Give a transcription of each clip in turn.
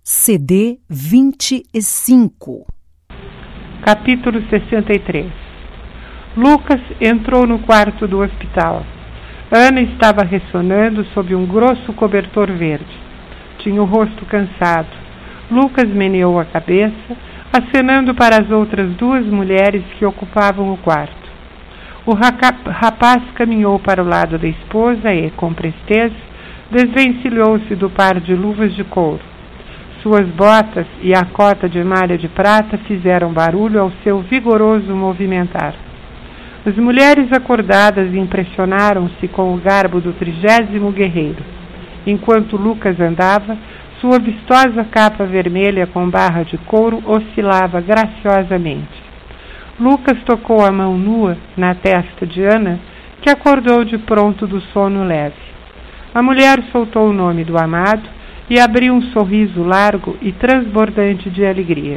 CD 25. Capítulo 63. Lucas entrou no quarto do hospital. Ana estava ressonando sob um grosso cobertor verde. Tinha o rosto cansado. Lucas meneou a cabeça, acenando para as outras duas mulheres que ocupavam o quarto. O rapaz caminhou para o lado da esposa e, com presteza, desvencilhou-se do par de luvas de couro. Suas botas e a cota de malha de prata fizeram barulho ao seu vigoroso movimentar. As mulheres acordadas impressionaram-se com o garbo do 30º guerreiro. Enquanto Lucas andava, sua vistosa capa vermelha com barra de couro oscilava graciosamente. Lucas tocou a mão nua na testa de Ana, que acordou de pronto do sono leve. A mulher soltou o nome do amado e abriu um sorriso largo e transbordante de alegria.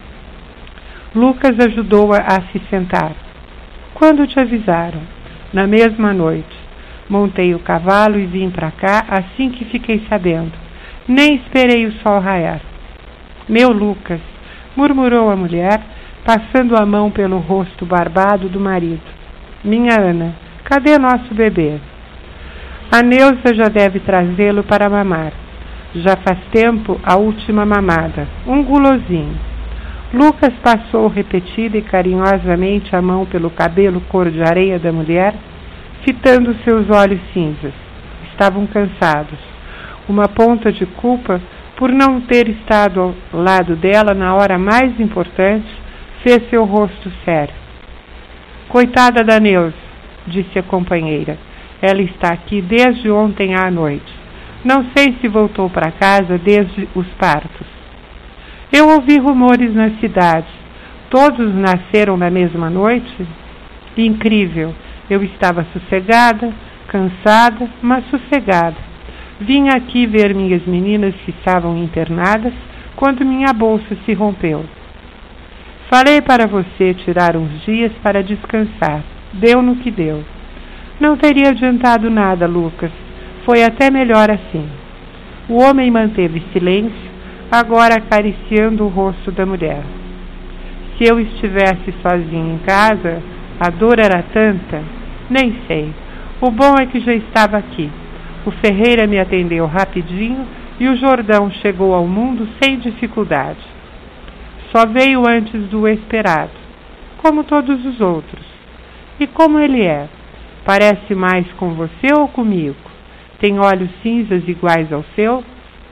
Lucas ajudou-a a se sentar. Quando te avisaram? Na mesma noite. Montei o cavalo e vim para cá assim que fiquei sabendo. Nem esperei o sol raiar. Meu Lucas, murmurou a mulher, passando a mão pelo rosto barbado do marido. Minha Ana, cadê nosso bebê? A Neuza já deve trazê-lo para mamar. Já faz tempo a última mamada, um gulosinho. Lucas passou repetida e carinhosamente a mão pelo cabelo cor de areia da mulher, fitando seus olhos cinzas. Estavam cansados. Uma ponta de culpa por não ter estado ao lado dela na hora mais importante fez seu rosto sério. Coitada da Neuza, disse a companheira. Ela está aqui desde ontem à noite. Não sei se voltou para casa desde os partos. Eu ouvi rumores na cidade. Todos nasceram na mesma noite? Incrível. Eu estava sossegada, cansada, mas sossegada. Vim aqui ver minhas meninas que estavam internadas quando minha bolsa se rompeu. Falei para você tirar uns dias para descansar. Deu no que deu. Não teria adiantado nada, Lucas. Foi até melhor assim. O homem manteve silêncio, agora acariciando o rosto da mulher. Se eu estivesse sozinho em casa, a dor era tanta, nem sei. O bom é que já estava aqui. O Ferreira me atendeu rapidinho e o Jordão chegou ao mundo sem dificuldade. Só veio antes do esperado, como todos os outros. E como ele é? Parece mais com você ou comigo? Tem olhos cinzas iguais ao seu?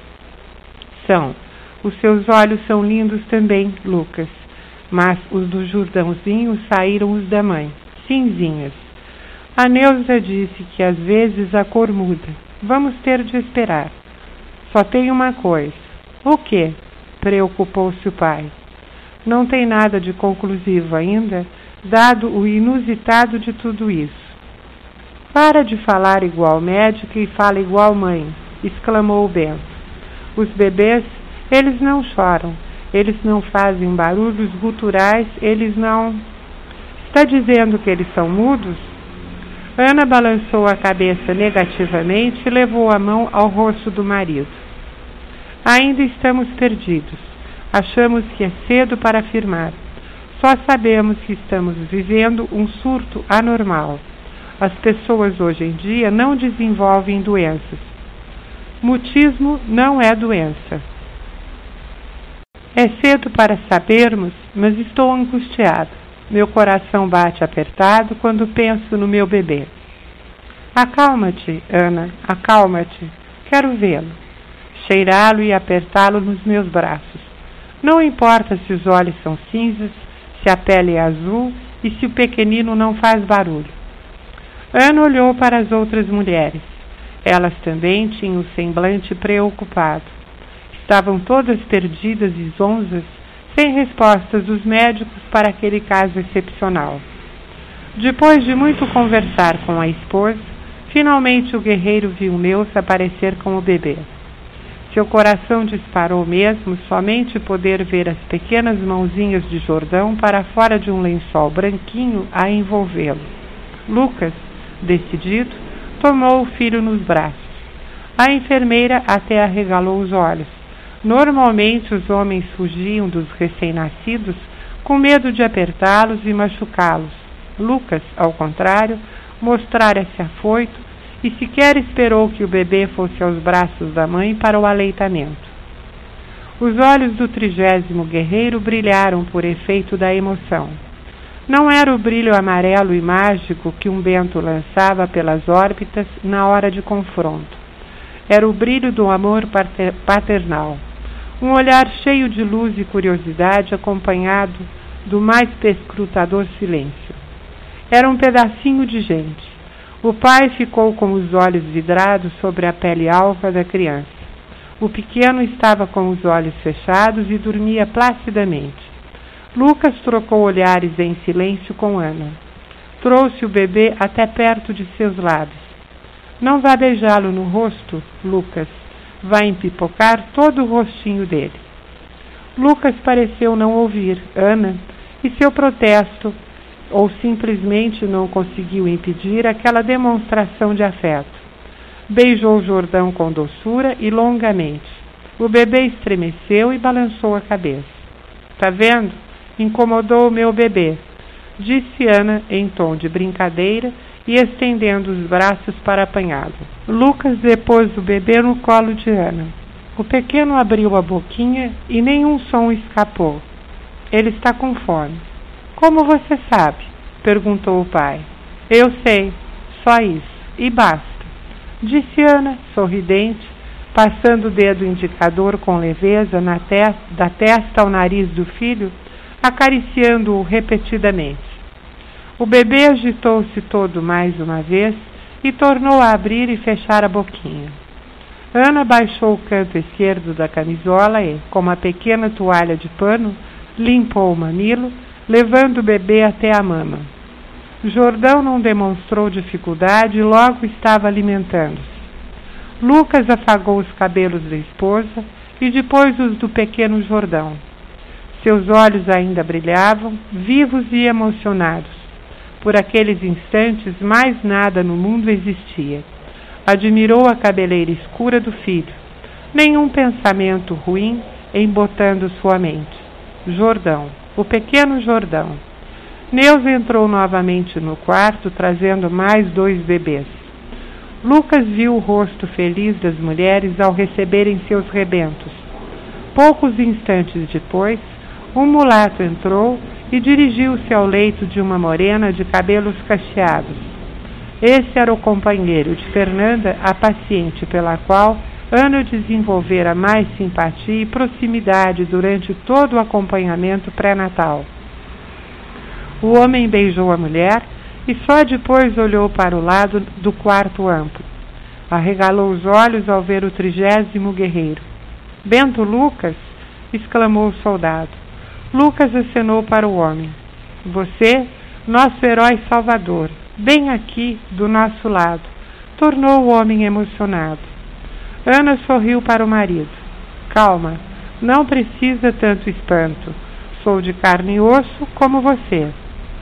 São. Os seus olhos são lindos também, Lucas. Mas os do Jordãozinho saíram os da mãe, cinzinhas. A Neuza disse que às vezes a cor muda. Vamos ter de esperar. Só tem uma coisa. O quê? Preocupou-se o pai. Não tem nada de conclusivo ainda, dado o inusitado de tudo isso. Para de falar igual médica e fala igual mãe, exclamou o Bento. Os bebês, eles não choram, eles não fazem barulhos guturais, eles não... Está dizendo que eles são mudos? Ana balançou a cabeça negativamente e levou a mão ao rosto do marido. Ainda estamos perdidos. Achamos que é cedo para afirmar. Só sabemos que estamos vivendo um surto anormal. As pessoas hoje em dia não desenvolvem doenças. Mutismo não é doença. É cedo para sabermos, mas estou angustiada. Meu coração bate apertado quando penso no meu bebê. Acalma-te, Ana, acalma-te. Quero vê-lo. Cheirá-lo e apertá-lo nos meus braços. Não importa se os olhos são cinzas, se a pele é azul e se o pequenino não faz barulho. Ana olhou para as outras mulheres. Elas também tinham o semblante preocupado. Estavam todas perdidas e zonzas, sem respostas dos médicos para aquele caso excepcional. Depois de muito conversar com a esposa, finalmente o guerreiro viu Neuza aparecer com o bebê. Seu coração disparou mesmo somente poder ver as pequenas mãozinhas de Jordão para fora de um lençol branquinho a envolvê-lo. Lucas, decidido, tomou o filho nos braços. A enfermeira até arregalou os olhos, Normalmente os homens fugiam dos recém-nascidos com medo de apertá-los e machucá-los. Lucas, ao contrário, mostrara-se afoito e sequer esperou que o bebê fosse aos braços da mãe para o aleitamento. Os olhos do 30º guerreiro brilharam por efeito da emoção. Não era o brilho amarelo e mágico que um bento lançava pelas órbitas na hora de confronto. Era o brilho do amor paternal. Um olhar cheio de luz e curiosidade acompanhado do mais perscrutador silêncio. Era um pedacinho de gente. O pai ficou com os olhos vidrados sobre a pele alva da criança. O pequeno estava com os olhos fechados e dormia placidamente. Lucas trocou olhares em silêncio com Ana. Trouxe o bebê até perto de seus lábios. Não vá beijá-lo no rosto, Lucas. Vai empipocar todo o rostinho dele. Lucas pareceu não ouvir Ana e seu protesto, ou simplesmente não conseguiu impedir aquela demonstração de afeto. Beijou Jordão com doçura e longamente. O bebê estremeceu e balançou a cabeça. Tá vendo? Incomodou o meu bebê, disse Ana em tom de brincadeira e estendendo os braços para apanhá-lo. Lucas depôs o bebê no colo de Ana. O pequeno abriu a boquinha e nenhum som escapou. Ele está com fome. Como você sabe? Perguntou o pai. Eu sei, só isso, e basta, disse Ana, sorridente, passando o dedo indicador com leveza da testa ao nariz do filho, acariciando-o repetidamente. O bebê agitou-se todo mais uma vez e tornou a abrir e fechar a boquinha. Ana baixou o canto esquerdo da camisola e, com uma pequena toalha de pano, limpou o mamilo, levando o bebê até a mama. Jordão não demonstrou dificuldade e logo estava alimentando-se. Lucas afagou os cabelos da esposa e depois os do pequeno Jordão. Seus olhos ainda brilhavam, vivos e emocionados. Por aqueles instantes, mais nada no mundo existia. Admirou a cabeleira escura do filho. Nenhum pensamento ruim embotando sua mente. Jordão, o pequeno Jordão. Neuza entrou novamente no quarto, trazendo mais 2 bebês. Lucas viu o rosto feliz das mulheres ao receberem seus rebentos. Poucos instantes depois, um mulato entrou e dirigiu-se ao leito de uma morena de cabelos cacheados. Esse era o companheiro de Fernanda, a paciente pela qual Ana desenvolvera mais simpatia e proximidade durante todo o acompanhamento pré-natal. O homem beijou a mulher e só depois olhou para o lado do quarto amplo. Arregalou os olhos ao ver o 30º guerreiro. Bento Lucas? Exclamou o soldado. Lucas acenou para o homem. Você, nosso herói salvador, bem aqui, do nosso lado, tornou o homem emocionado. Ana sorriu para o marido. Calma, não precisa tanto espanto. Sou de carne e osso como você.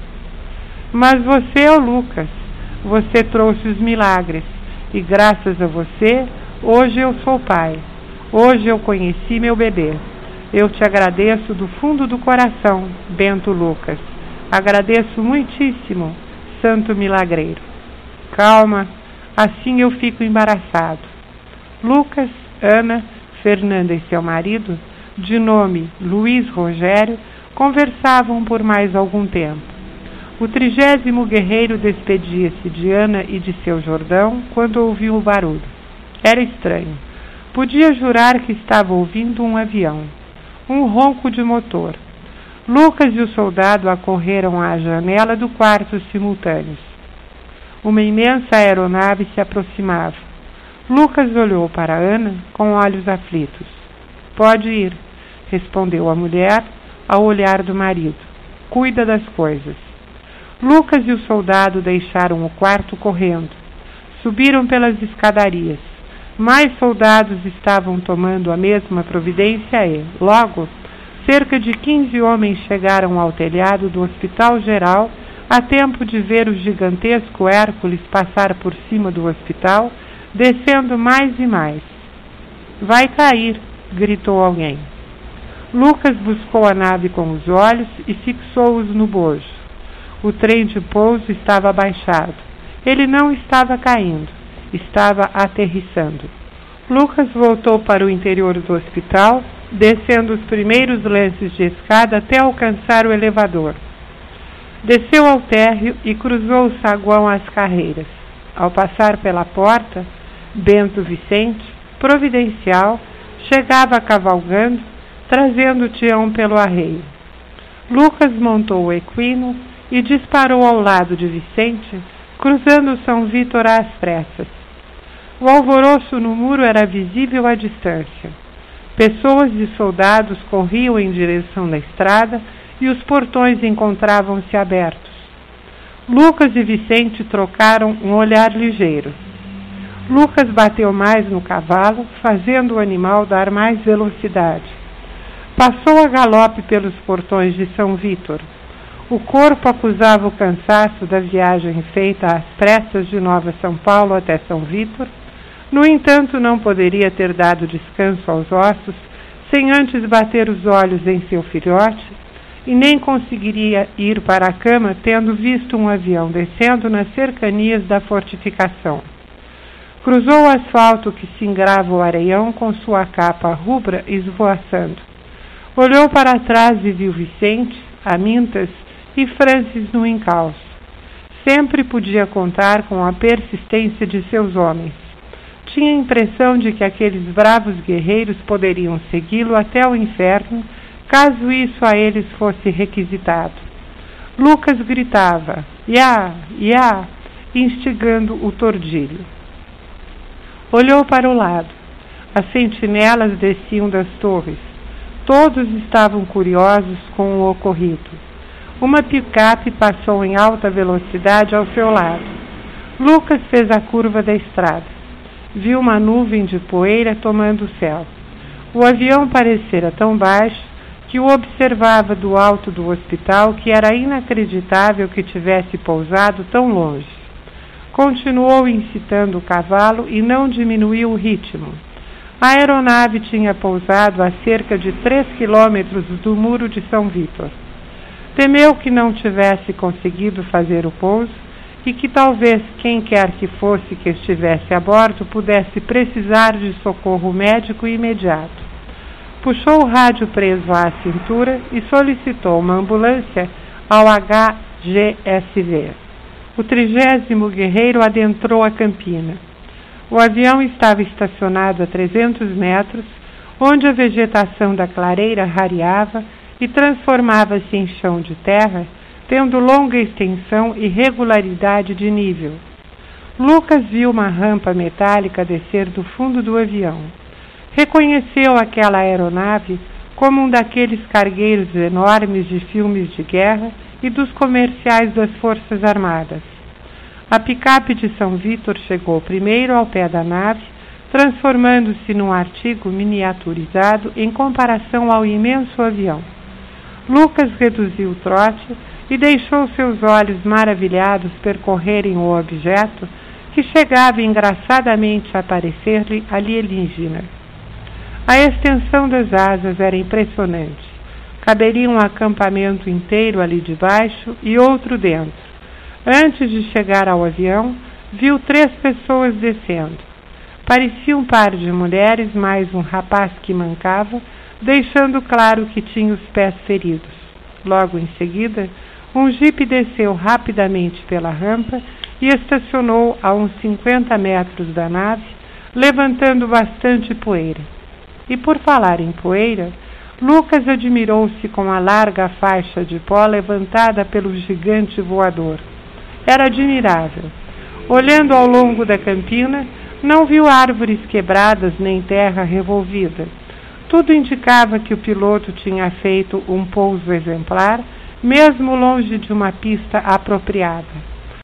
Mas você é o Lucas. Você trouxe os milagres. E graças a você, hoje eu sou pai. Hoje eu conheci meu bebê. Eu te agradeço do fundo do coração, Bento Lucas. Agradeço muitíssimo, santo milagreiro. Calma, assim eu fico embaraçado. Lucas, Ana, Fernanda e seu marido, de nome Luiz Rogério, conversavam por mais algum tempo. O 30º guerreiro despedia-se de Ana e de seu Jordão quando ouviu o barulho. Era estranho. Podia jurar que estava ouvindo um avião. Um ronco de motor. Lucas e o soldado acorreram à janela do quarto simultâneos. Uma imensa aeronave se aproximava. Lucas olhou para Ana com olhos aflitos. Pode ir, respondeu a mulher ao olhar do marido. Cuida das coisas. Lucas e o soldado deixaram o quarto correndo. Subiram pelas escadarias. Mais soldados estavam tomando a mesma providência e, logo, cerca de 15 homens chegaram ao telhado do Hospital Geral a tempo de ver o gigantesco Hércules passar por cima do hospital, descendo mais e mais. Vai cair, gritou alguém. Lucas buscou a nave com os olhos e fixou-os no bojo. O trem de pouso estava abaixado. Ele não estava caindo, estava aterrissando. Lucas voltou para o interior do hospital, descendo os primeiros lances de escada até alcançar o elevador. Desceu ao térreo e cruzou o saguão às carreiras. Ao passar pela porta, Bento Vicente, providencial, chegava cavalgando, trazendo o Tião pelo arreio. Lucas montou o equino e disparou ao lado de Vicente, cruzando o São Vítor às pressas. O alvoroço no muro era visível à distância. Pessoas e soldados corriam em direção da estrada e os portões encontravam-se abertos. Lucas e Vicente trocaram um olhar ligeiro. Lucas bateu mais no cavalo, fazendo o animal dar mais velocidade. Passou a galope pelos portões de São Vítor. O corpo acusava o cansaço da viagem feita às pressas de Nova São Paulo até São Vítor. No entanto, não poderia ter dado descanso aos ossos sem antes bater os olhos em seu filhote, e nem conseguiria ir para a cama tendo visto um avião descendo nas cercanias da fortificação. Cruzou o asfalto que singrava o areião com sua capa rubra esvoaçando. Olhou para trás e viu Vicente, Amintas e Francis no encalço. Sempre podia contar com a persistência de seus homens. Tinha a impressão de que aqueles bravos guerreiros poderiam segui-lo até o inferno, caso isso a eles fosse requisitado. Lucas gritava, "Iá, iá", instigando o tordilho. Olhou para o lado. As sentinelas desciam das torres. Todos estavam curiosos com o ocorrido. Uma picape passou em alta velocidade ao seu lado. Lucas fez a curva da estrada. Viu uma nuvem de poeira tomando o céu. O avião parecera tão baixo que o observava do alto do hospital que era inacreditável que tivesse pousado tão longe. Continuou incitando o cavalo e não diminuiu o ritmo. A aeronave tinha pousado a cerca de 3 quilômetros do muro de São Vítor. Temeu que não tivesse conseguido fazer o pouso e que talvez quem quer que fosse que estivesse a bordo pudesse precisar de socorro médico imediato. Puxou o rádio preso à cintura e solicitou uma ambulância ao HGSV. O 30º guerreiro adentrou a campina. O avião estava estacionado a 300 metros, onde a vegetação da clareira rareava e transformava-se em chão de terra, tendo longa extensão e regularidade de nível. Lucas viu uma rampa metálica descer do fundo do avião. Reconheceu aquela aeronave como um daqueles cargueiros enormes de filmes de guerra e dos comerciais das Forças Armadas. A picape de São Vítor chegou primeiro ao pé da nave, transformando-se num artigo miniaturizado em comparação ao imenso avião. Lucas reduziu o trote e deixou seus olhos maravilhados percorrerem o objeto que chegava engraçadamente a parecer-lhe alienígena. A extensão das asas era impressionante. Caberia um acampamento inteiro ali debaixo e outro dentro. Antes de chegar ao avião, viu 3 pessoas descendo. Parecia um par de mulheres mais um rapaz que mancava, deixando claro que tinha os pés feridos. Logo em seguida, um jipe desceu rapidamente pela rampa e estacionou a uns 50 metros da nave, levantando bastante poeira. E por falar em poeira, Lucas admirou-se com a larga faixa de pó levantada pelo gigante voador. Era admirável. Olhando ao longo da campina, não viu árvores quebradas nem terra revolvida. Tudo indicava que o piloto tinha feito um pouso exemplar, mesmo longe de uma pista apropriada.